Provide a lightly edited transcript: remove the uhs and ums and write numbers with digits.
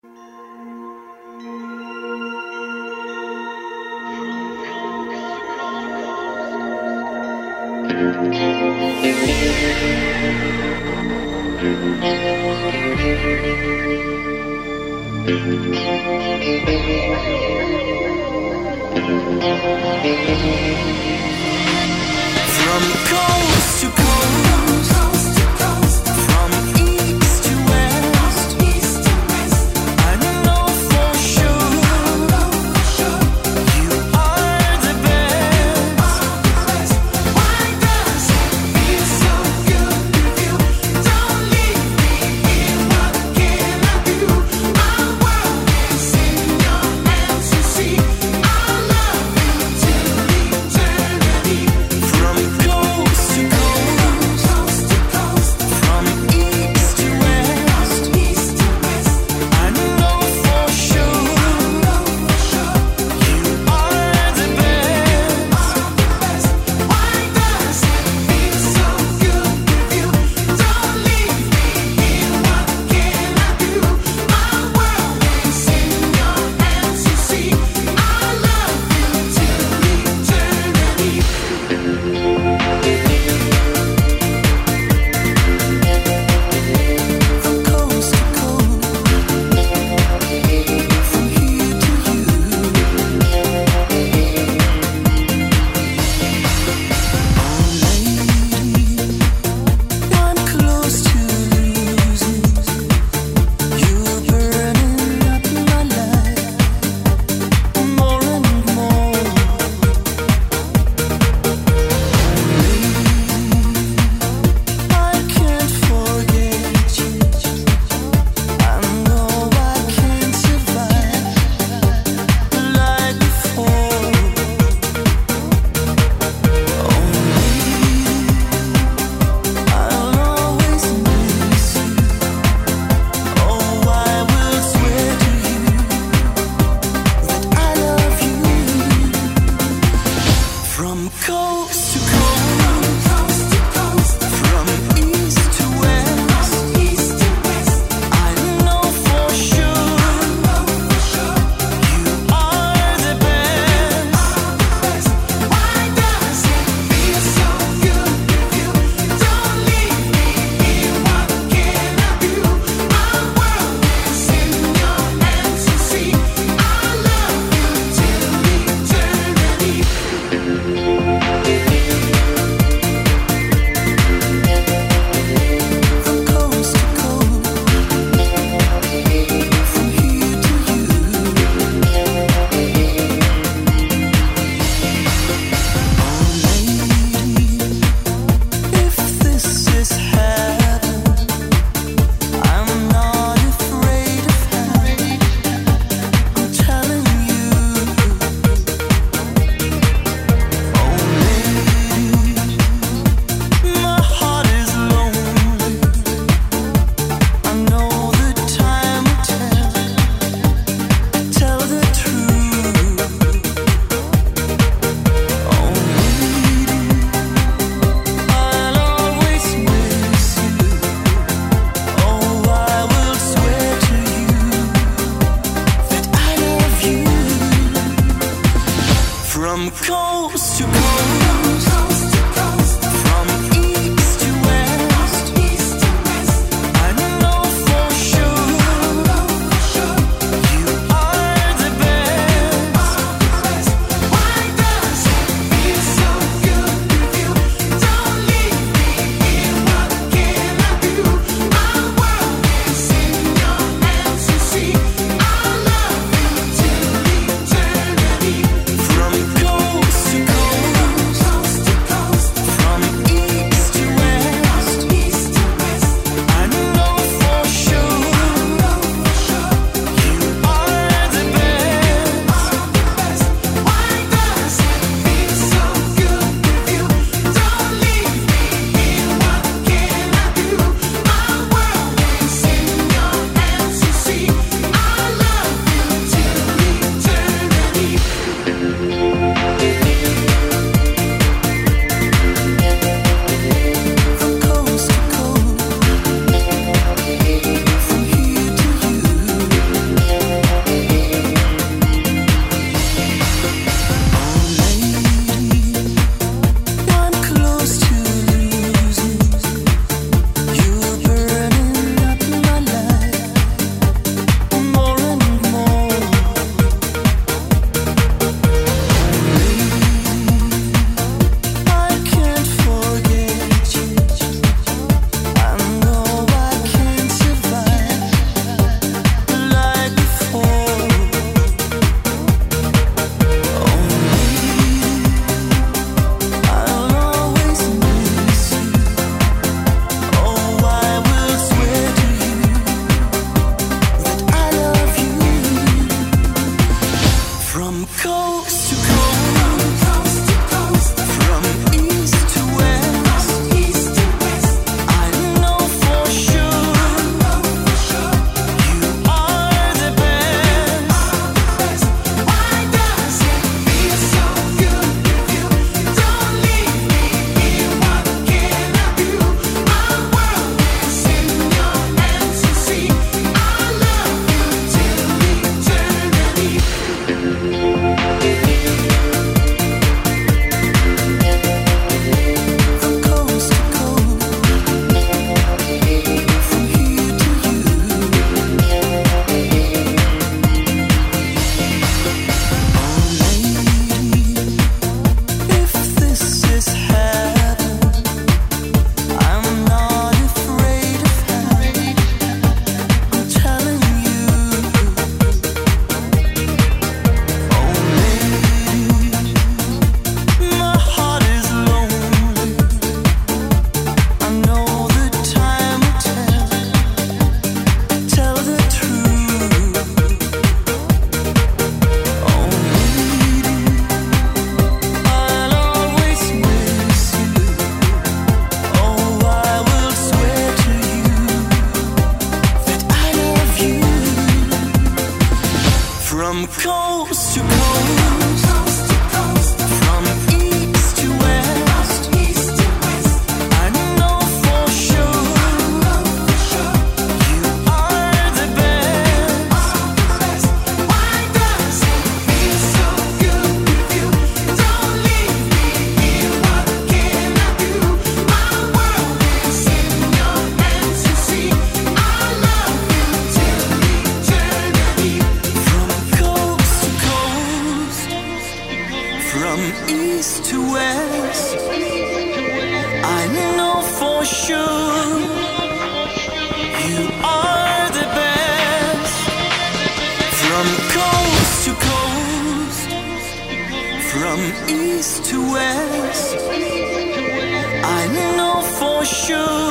From coast to coast, from east to west, I know for sure you are the best. Why does it feel so good with you? Don't leave me here, what can I do? My world is in your hands, you see. I'll love you till eternity. From coast to coast. From coast to coast, from east to west, I know for sure you are the best. Why does it feel so good with you? Don't leave me here, what can I do? My world is in your hands, you see. I love you till eternity. From east to west, I know for sure you are the best. From coast to coast, from east to west, I know for sure